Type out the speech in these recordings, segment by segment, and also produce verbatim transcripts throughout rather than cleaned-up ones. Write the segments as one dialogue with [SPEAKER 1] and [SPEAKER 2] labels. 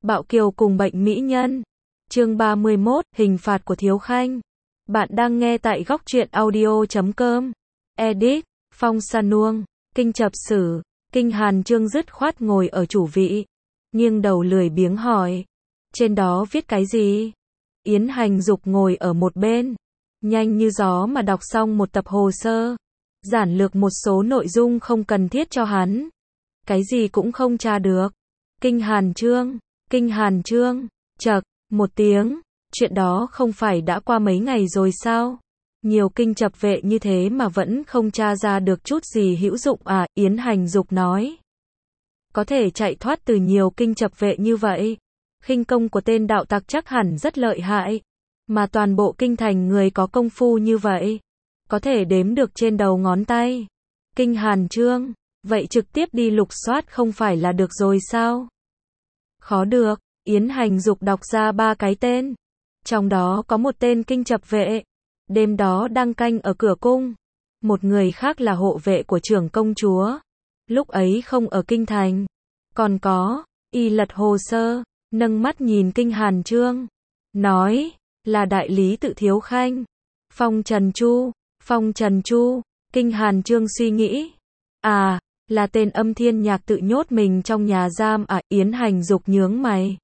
[SPEAKER 1] Bạo Kiều cùng bệnh mỹ nhân. Chương ba mươi mốt, hình phạt của Thiếu Khanh. Bạn đang nghe tại góc truyện audio chấm com. Edit, Phong Sa Nuông, Kinh Chập Sử. Kinh Hàn Chương dứt khoát ngồi ở chủ vị, nghiêng đầu lười biếng hỏi. Trên đó viết cái gì? Yến Hành Dục ngồi ở một bên, nhanh như gió mà đọc xong một tập hồ sơ, giản lược một số nội dung không cần thiết cho hắn. Cái gì cũng không tra được. Kinh Hàn Chương, Kinh Hàn Chương, chậc, một tiếng, chuyện đó không phải đã qua mấy ngày rồi sao? Nhiều kinh chập vệ như thế mà vẫn không tra ra được chút gì hữu dụng à? Yến Hành Dục nói. Có thể chạy thoát từ nhiều kinh chập vệ như vậy, khinh công của tên đạo tặc chắc hẳn rất lợi hại, mà toàn bộ kinh thành người có công phu như vậy, có thể đếm được trên đầu ngón tay. Kinh Hàn Chương, vậy trực tiếp đi lục soát không phải là được rồi sao? Khó được. Yến Hành Dục đọc ra ba cái tên, trong đó có một tên kinh chập vệ, đêm đó đang canh ở cửa cung, một người khác là hộ vệ của trưởng công chúa, lúc ấy không ở kinh thành. Còn có, y lật hồ sơ, nâng mắt nhìn Kinh Hàn Chương, nói, là đại lý tự Thiếu Khanh, Phong Trần Chu, Phong Trần Chu. Kinh Hàn Chương suy nghĩ, à, là tên Âm Thiên Nhạc tự nhốt mình trong nhà giam à? Yến Hành Dục nhướng mày.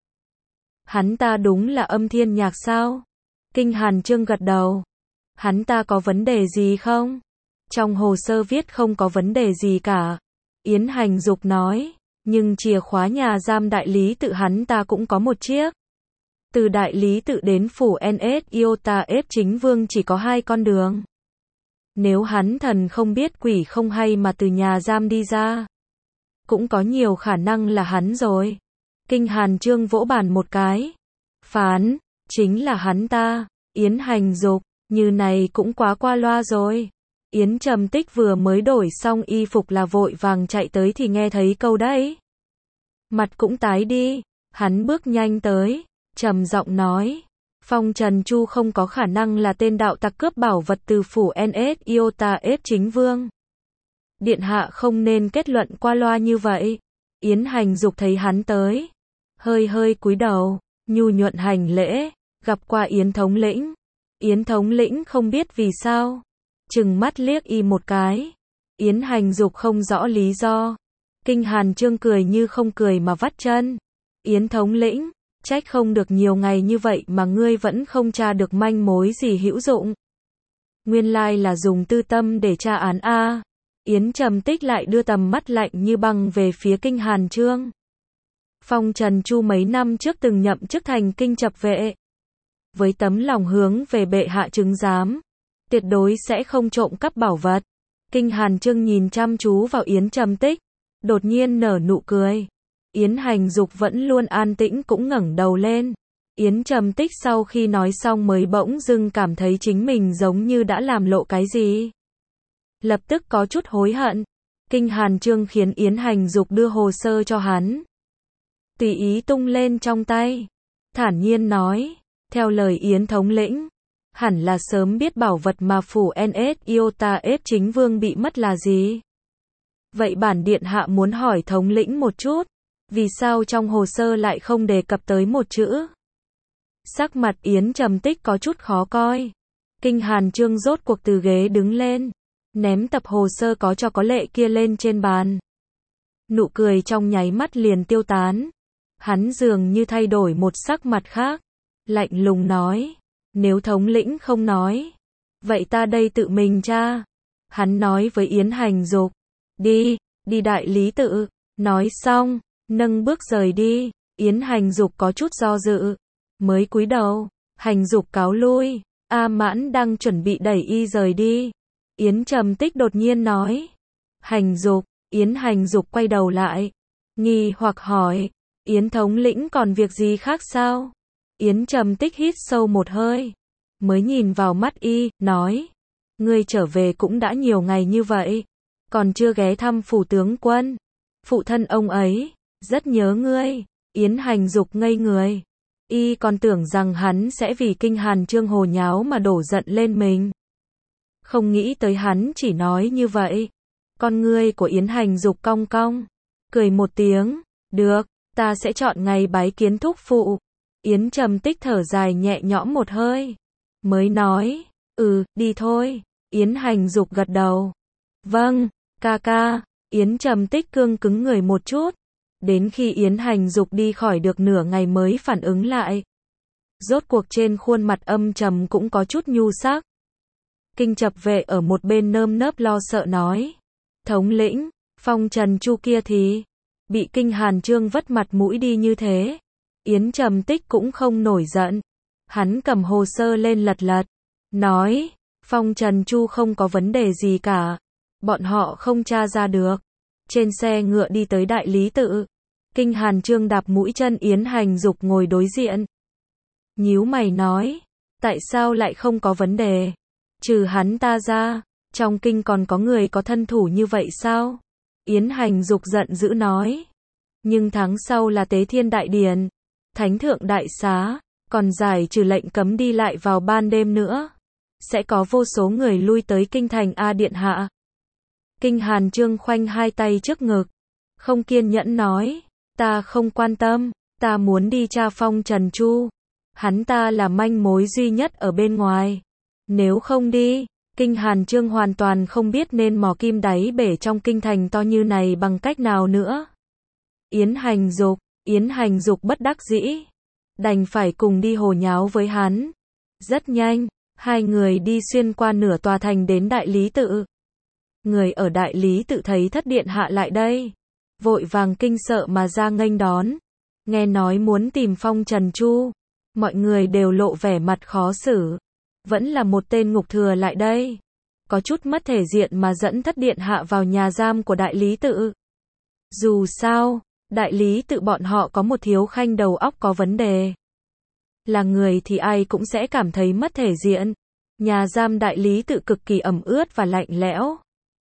[SPEAKER 1] Hắn ta đúng là Âm Thiên Nhạc sao? Kinh Hàn Chương gật đầu. Hắn ta có vấn đề gì không? Trong hồ sơ viết không có vấn đề gì cả. Yến Hành Dục nói, nhưng chìa khóa nhà giam đại lý tự hắn ta cũng có một chiếc. Từ đại lý tự đến phủ en ét Iota ép chính vương chỉ có hai con đường. Nếu hắn thần không biết quỷ không hay mà từ nhà giam đi ra, cũng có nhiều khả năng là hắn rồi. Kinh Hàn Chương vỗ bàn một cái. Phán, chính là hắn ta. Yến Hành Dục, như này cũng quá qua loa rồi. Yến Trầm Tích vừa mới đổi xong y phục là vội vàng chạy tới thì nghe thấy câu đấy. Mặt cũng tái đi, hắn bước nhanh tới, trầm giọng nói. Phong Trần Chu không có khả năng là tên đạo tặc cướp bảo vật từ phủ en ét Iota ép chính vương. Điện hạ không nên kết luận qua loa như vậy. Yến Hành Dục thấy hắn tới, hơi hơi cúi đầu, nhu nhuận hành lễ, gặp qua Yến thống lĩnh. Yến thống lĩnh không biết vì sao, chừng mắt liếc y một cái. Yến Hành Dục không rõ lý do. Kinh Hàn Chương cười như không cười mà vắt chân. Yến thống lĩnh, trách không được nhiều ngày như vậy mà ngươi vẫn không tra được manh mối gì hữu dụng. Nguyên lai là dùng tư tâm để tra án a. Yến Trầm Tích lại đưa tầm mắt lạnh như băng về phía Kinh Hàn Chương. Phong Trần Chu mấy năm trước từng nhậm chức thành kinh chập vệ, với tấm lòng hướng về bệ hạ chứng giám, tuyệt đối sẽ không trộm cắp bảo vật. Kinh Hàn Chương nhìn chăm chú vào Yến Trầm Tích, đột nhiên nở nụ cười. Yến Hành Dục vẫn luôn an tĩnh cũng ngẩng đầu lên. Yến Trầm Tích sau khi nói xong mới bỗng dưng cảm thấy chính mình giống như đã làm lộ cái gì. Lập tức có chút hối hận. Kinh Hàn Chương khiến Yến Hành Dục đưa hồ sơ cho hắn, tùy ý tung lên trong tay, thản nhiên nói, theo lời Yến thống lĩnh, hẳn là sớm biết bảo vật mà phủ en ét Iota ép chính vương bị mất là gì. Vậy bản điện hạ muốn hỏi thống lĩnh một chút, vì sao trong hồ sơ lại không đề cập tới một chữ? Sắc mặt Yến Trầm Tích có chút khó coi. Kinh Hàn Chương rốt cuộc từ ghế đứng lên, ném tập hồ sơ có cho có lệ kia lên trên bàn. Nụ cười trong nháy mắt liền tiêu tán. Hắn dường như thay đổi một sắc mặt khác, lạnh lùng nói, nếu thống lĩnh không nói, vậy ta đây tự mình tra. Hắn nói với Yến Hành Dục, đi, đi đại lý tự. Nói xong, nâng bước rời đi. Yến Hành Dục có chút do dự, mới cúi đầu. Hành Dục cáo lui. A Mãn đang chuẩn bị đẩy y rời đi. Yến Trầm Tích đột nhiên nói, Hành Dục. Yến Hành Dục quay đầu lại, nghi hoặc hỏi, Yến thống lĩnh còn việc gì khác sao? Yến Trầm Tích hít sâu một hơi, mới nhìn vào mắt y, nói, ngươi trở về cũng đã nhiều ngày như vậy, còn chưa ghé thăm phủ tướng quân. Phụ thân ông ấy rất nhớ ngươi. Yến Hành Dục ngây người, y còn tưởng rằng hắn sẽ vì Kinh Hàn Chương hồ nháo mà đổ giận lên mình, không nghĩ tới hắn chỉ nói như vậy. Con ngươi của Yến Hành Dục cong cong, cười một tiếng, được, Ta sẽ chọn ngày bái kiến thúc phụ. Yến Trầm Tích thở dài nhẹ nhõm một hơi. Mới nói, ừ, đi thôi. Yến Hành Dục gật đầu. Vâng, ca ca. Yến Trầm Tích cương cứng người một chút. Đến khi Yến Hành Dục đi khỏi được nửa ngày mới phản ứng lại. Rốt cuộc trên khuôn mặt âm trầm cũng có chút nhu sắc. Kinh Chập Vệ ở một bên nơm nớp lo sợ nói. Thống lĩnh, Phong Trần Chu kia thì bị Kinh Hàn Trương vất mặt mũi đi như thế. Yến Trầm Tích cũng không nổi giận. Hắn cầm hồ sơ lên lật lật. Nói, Phong Trần Chu không có vấn đề gì cả. Bọn họ không tra ra được. Trên xe ngựa đi tới đại lý tự. Kinh Hàn Trương đạp mũi chân Yến Hành Dục ngồi đối diện. Nhíu mày nói, tại sao lại không có vấn đề? Trừ hắn ta ra, trong kinh còn có người có thân thủ như vậy sao? Yến Hành Dục giận dữ nói. Nhưng tháng sau là Tế Thiên Đại Điển, Thánh Thượng Đại Xá, còn giải trừ lệnh cấm đi lại vào ban đêm nữa. Sẽ có vô số người lui tới kinh thành A Điện Hạ. Kinh Hàn Trương khoanh hai tay trước ngực. Không kiên nhẫn nói, ta không quan tâm, ta muốn đi tra Phong Trần Chu. Hắn ta là manh mối duy nhất ở bên ngoài. Nếu không đi, Kinh Hàn Trương hoàn toàn không biết nên mò kim đáy bể trong kinh thành to như này bằng cách nào nữa. Yến Hành Dục, Yến Hành Dục bất đắc dĩ. Đành phải cùng đi hồ nháo với hắn. Rất nhanh, hai người đi xuyên qua nửa tòa thành đến Đại Lý Tự. Người ở Đại Lý Tự thấy thất điện hạ lại đây. Vội vàng kinh sợ mà ra nghênh đón. Nghe nói muốn tìm Phong Trần Chu. Mọi người đều lộ vẻ mặt khó xử. Vẫn là một tên ngục thừa lại đây. Có chút mất thể diện mà dẫn thất điện hạ vào nhà giam của Đại Lý Tự. Dù sao, Đại Lý Tự bọn họ có một thiếu khanh đầu óc có vấn đề. Là người thì ai cũng sẽ cảm thấy mất thể diện. Nhà giam Đại Lý Tự cực kỳ ẩm ướt và lạnh lẽo.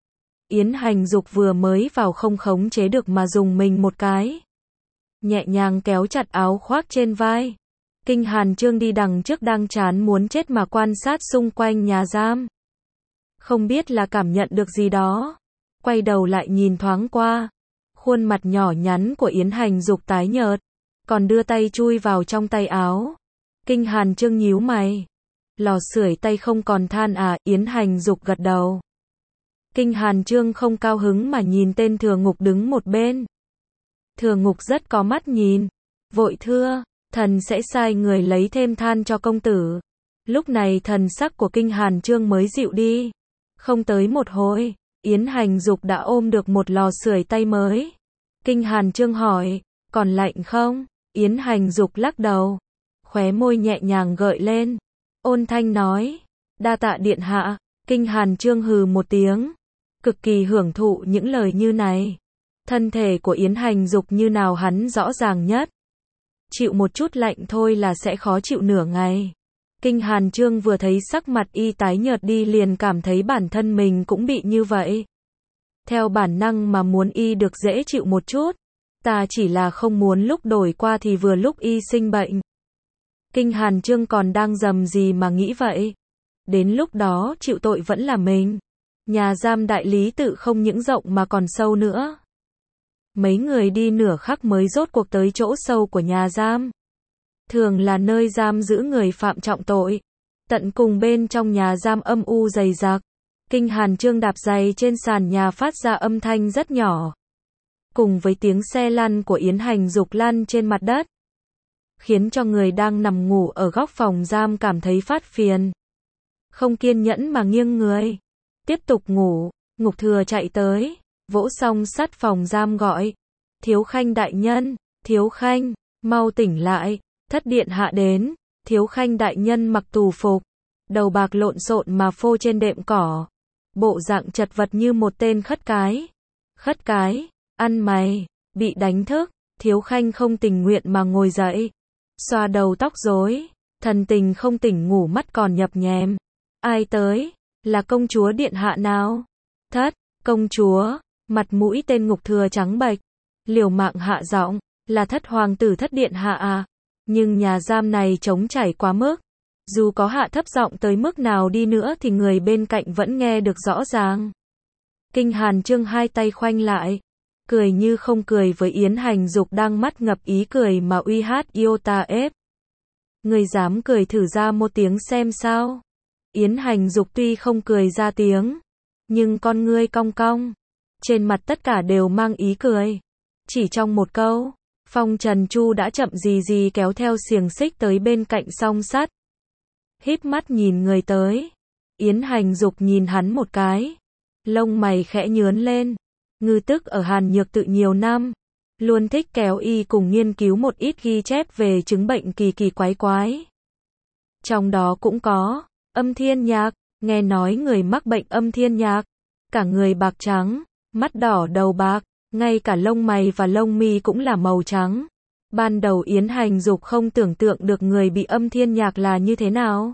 [SPEAKER 1] Yến Hành Dục vừa mới vào không khống chế được mà dùng mình một cái. Nhẹ nhàng kéo chặt áo khoác trên vai. Kinh Hàn Trương đi đằng trước đang chán muốn chết mà quan sát xung quanh nhà giam. Không biết là cảm nhận được gì đó. Quay đầu lại nhìn thoáng qua. Khuôn mặt nhỏ nhắn của Yến Hành Dục tái nhợt. Còn đưa tay chui vào trong tay áo. Kinh Hàn Trương nhíu mày. Lò sưởi tay không còn than à? Yến Hành Dục gật đầu. Kinh Hàn Trương không cao hứng mà nhìn tên thừa ngục đứng một bên. Thừa ngục rất có mắt nhìn. Vội thưa, thần sẽ sai người lấy thêm than cho công tử. Lúc này thần sắc của Kinh Hàn Trương mới dịu đi. Không tới một hồi, Yến Hành Dục đã ôm được một lò sưởi tay mới. Kinh Hàn Trương hỏi, còn lạnh không? Yến Hành Dục lắc đầu. Khóe môi nhẹ nhàng gợi lên. Ôn thanh nói, đa tạ điện hạ. Kinh Hàn Trương hừ một tiếng. Cực kỳ hưởng thụ những lời như này. Thân thể của Yến Hành Dục như nào hắn rõ ràng nhất. Chịu một chút lạnh thôi là sẽ khó chịu nửa ngày. Kinh Hàn Trương vừa thấy sắc mặt y tái nhợt đi liền cảm thấy bản thân mình cũng bị như vậy. Theo bản năng mà muốn y được dễ chịu một chút. Ta chỉ là không muốn lúc đổi qua thì vừa lúc y sinh bệnh. Kinh Hàn Trương còn đang dầm gì mà nghĩ vậy. Đến lúc đó chịu tội vẫn là mình. Nhà giam Đại Lý Tự không những rộng mà còn sâu nữa. Mấy người đi nửa khắc mới rốt cuộc tới chỗ sâu của nhà giam. Thường là nơi giam giữ người phạm trọng tội. Tận cùng bên trong nhà giam âm u dày đặc. Kinh Hàn Trương đạp giày trên sàn nhà phát ra âm thanh rất nhỏ. Cùng với tiếng xe lăn của Yến Hành Dục lăn trên mặt đất. Khiến cho người đang nằm ngủ ở góc phòng giam cảm thấy phát phiền. Không kiên nhẫn mà nghiêng người. Tiếp tục ngủ, ngục thừa chạy tới. Vỗ song sắt phòng giam gọi. Thiếu khanh đại nhân, thiếu khanh, mau tỉnh lại. Thất điện hạ đến. Thiếu khanh đại nhân mặc tù phục. Đầu bạc lộn xộn mà phô trên đệm cỏ. Bộ dạng chật vật như một tên khất cái. Khất cái, ăn mày, bị đánh thức. Thiếu khanh không tình nguyện mà ngồi dậy. Xoa đầu tóc rối. Thần tình không tỉnh ngủ mắt còn nhập nhèm. Ai tới? Là công chúa điện hạ nào? Thất, công chúa. Mặt mũi tên ngục thừa trắng bệch. Liều mạng hạ giọng. Là thất hoàng tử thất điện hạ à? Nhưng nhà giam này trống trải quá mức. Dù có hạ thấp giọng tới mức nào đi nữa thì người bên cạnh vẫn nghe được rõ ràng. Kinh Hàn Trương hai tay khoanh lại. cười như không cười với Yến Hành Dục đang mắt ngập ý cười mà uy hát iota ép. Ngươi dám cười thử ra một tiếng xem sao? Yến Hành Dục tuy không cười ra tiếng, nhưng con ngươi cong cong, trên mặt tất cả đều mang ý cười. Chỉ trong một câu, Phong Trần Chu đã chậm gì gì kéo theo xiềng xích tới bên cạnh song sắt. Híp mắt nhìn người tới. Yến Hành Dục nhìn hắn một cái, lông mày khẽ nhướn lên. Ngư Tức ở Hàn Nhược tự nhiều năm, luôn thích kéo y cùng nghiên cứu một ít ghi chép về chứng bệnh kỳ kỳ quái quái. Trong đó cũng có âm thiên nhạc, nghe nói người mắc bệnh âm thiên nhạc, cả người bạc trắng, mắt đỏ đầu bạc, ngay cả lông mày và lông mi cũng là màu trắng. Ban đầu Yến Hành Dục không tưởng tượng được người bị âm thiên nhạc là như thế nào.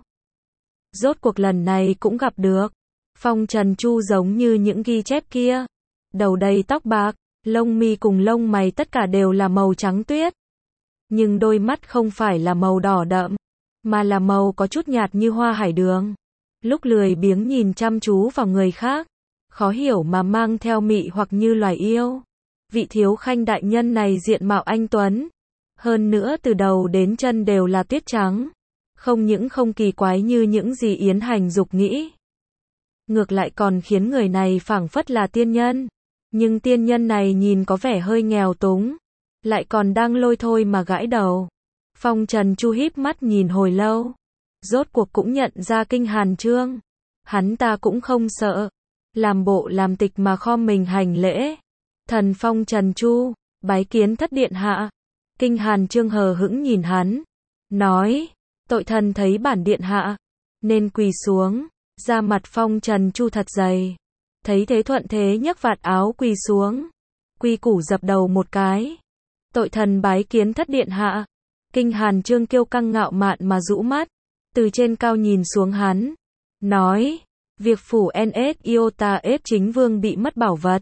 [SPEAKER 1] Rốt cuộc lần này cũng gặp được. Phong Trần Chu giống như những ghi chép kia. Đầu đầy tóc bạc, lông mi cùng lông mày tất cả đều là màu trắng tuyết. Nhưng đôi mắt không phải là màu đỏ đậm, mà là màu có chút nhạt như hoa hải đường. Lúc lười biếng nhìn chăm chú vào người khác, khó hiểu mà mang theo mị hoặc như loài yêu. Vị thiếu khanh đại nhân này diện mạo anh tuấn, hơn nữa từ đầu đến chân đều là tuyết trắng. Không những không kỳ quái như những gì Yến Hành Dục nghĩ, ngược lại còn khiến người này phảng phất là tiên nhân. Nhưng tiên nhân này nhìn có vẻ hơi nghèo túng, lại còn đang lôi thôi mà gãi đầu. Phong Trần Chu híp mắt nhìn hồi lâu, rốt cuộc cũng nhận ra Kinh Hàn Chương. Hắn ta cũng không sợ, làm bộ làm tịch mà khom mình hành lễ. Thần Phong Trần Chu, bái kiến thất điện hạ. Kinh Hàn Chương hờ hững nhìn hắn, nói, tội thần thấy bản điện hạ, nên quỳ xuống. Da mặt Phong Trần Chu thật dày, thấy thế thuận thế nhấc vạt áo quỳ xuống, quy củ dập đầu một cái. Tội thần bái kiến thất điện hạ. Kinh Hàn Chương kiêu căng ngạo mạn mà rũ mắt, từ trên cao nhìn xuống hắn, nói, việc phủ en ét iota ép chính vương bị mất bảo vật,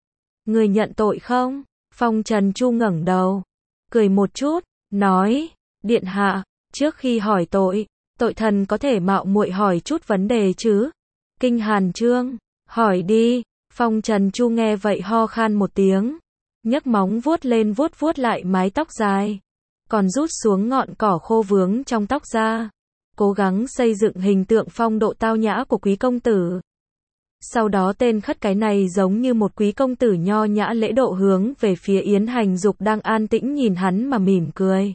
[SPEAKER 1] người nhận tội không? Phong Trần Chu ngẩng đầu, cười một chút, nói, điện hạ, trước khi hỏi tội, tội thần có thể mạo muội hỏi chút vấn đề chứ? Kinh Hàn Chương, hỏi đi. Phong Trần Chu nghe vậy ho khan một tiếng, nhấc móng vuốt lên vuốt vuốt lại mái tóc dài, còn rút xuống ngọn cỏ khô vướng trong tóc ra, cố gắng xây dựng hình tượng phong độ tao nhã của quý công tử. Sau đó tên khất cái này giống như một quý công tử nho nhã lễ độ hướng về phía Yến Hành Dục đang an tĩnh nhìn hắn mà mỉm cười.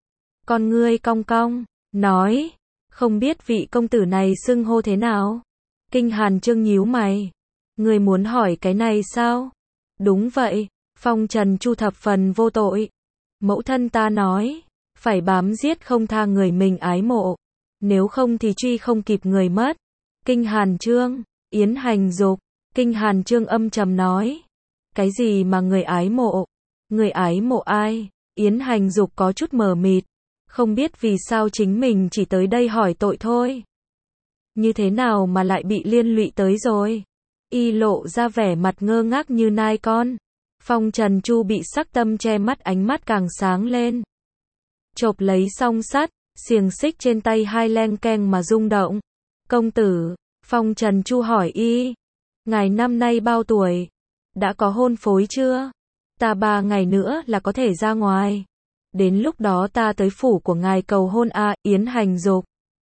[SPEAKER 1] Con ngươi cong cong, nói, không biết vị công tử này xưng hô thế nào? Kinh Hàn Chương nhíu mày, người muốn hỏi cái này sao? Đúng vậy. Phong Trần Chu thập phần vô tội. Mẫu thân ta nói, phải bám giết không tha người mình ái mộ, nếu không thì truy không kịp người mất. Kinh Hàn Chương, Yến Hành Dục. Kinh Hàn Chương âm trầm nói, cái gì mà người ái mộ? Người ái mộ ai? Yến Hành Dục có chút mờ mịt, không biết vì sao chính mình chỉ tới đây hỏi tội thôi. Như thế nào mà lại bị liên lụy tới rồi? Y lộ ra vẻ mặt ngơ ngác như nai con. Phong Trần Chu bị sắc tâm che mắt, ánh mắt càng sáng lên. Chộp lấy song sắt, xiềng xích trên tay hai leng keng mà rung động. Công tử, Phong Trần Chu hỏi y, ngài năm nay bao tuổi? Đã có hôn phối chưa? Ta ba ngày nữa là có thể ra ngoài. Đến lúc đó ta tới phủ của ngài cầu hôn a. Yến Hành Dục.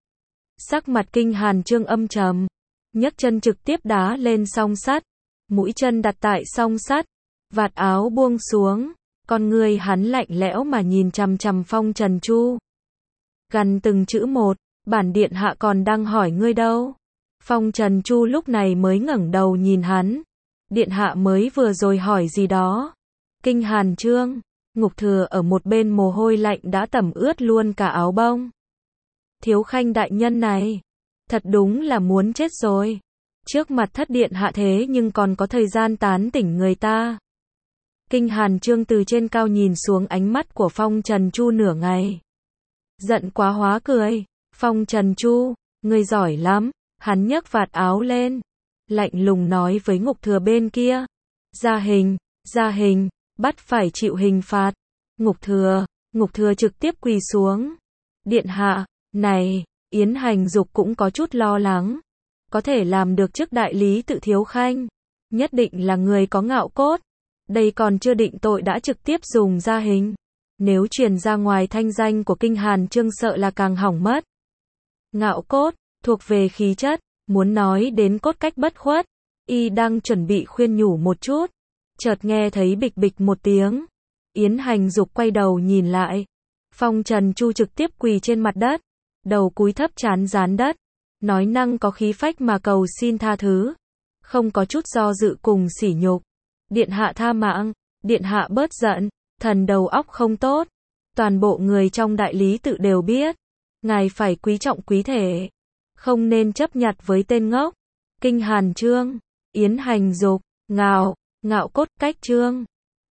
[SPEAKER 1] Sắc mặt Kinh Hàn Chương âm trầm, nhấc chân trực tiếp đá lên song sắt, mũi chân đặt tại song sắt, vạt áo buông xuống, con người hắn lạnh lẽo mà nhìn chằm chằm Phong Trần Chu. Gằn từng chữ một, bản điện hạ còn đang hỏi ngươi đâu. Phong Trần Chu lúc này mới ngẩng đầu nhìn hắn. Điện hạ mới vừa rồi hỏi gì đó? Kinh Hàn Chương, Ngục Thừa ở một bên mồ hôi lạnh đã tẩm ướt luôn cả áo bông. Thiếu khanh đại nhân này, thật đúng là muốn chết rồi. Trước mặt thất điện hạ thế nhưng còn có thời gian tán tỉnh người ta. Kinh Hàn Chương từ trên cao nhìn xuống ánh mắt của Phong Trần Chu nửa ngày. Giận quá hóa cười. Phong Trần Chu, ngươi giỏi lắm. Hắn nhấc vạt áo lên, lạnh lùng nói với Ngục Thừa bên kia. Ra hình, ra hình, bắt phải chịu hình phạt. Ngục Thừa, Ngục Thừa trực tiếp quỳ xuống. Điện hạ, này, Yến Hành Dục cũng có chút lo lắng. Có thể làm được chức đại lý tự thiếu khanh, nhất định là người có ngạo cốt. Đây còn chưa định tội đã trực tiếp dùng ra hình. Nếu truyền ra ngoài thanh danh của Kinh Hàn Chương sợ là càng hỏng mất. Ngạo cốt, thuộc về khí chất, muốn nói đến cốt cách bất khuất. Y đang chuẩn bị khuyên nhủ một chút. Chợt nghe thấy bịch bịch một tiếng. Yến Hành Dục quay đầu nhìn lại. Phong Trần Chu trực tiếp quỳ trên mặt đất. Đầu cúi thấp trán dán đất. Nói năng có khí phách mà cầu xin tha thứ. Không có chút do dự cùng sỉ nhục. Điện hạ tha mạng, điện hạ bớt giận, thần đầu óc không tốt. Toàn bộ người trong đại lý tự đều biết. Ngài phải quý trọng quý thể. Không nên chấp nhặt với tên ngốc. Kinh Hàn Chương, Yến Hành Dục, ngạo, ngạo cốt cách chương.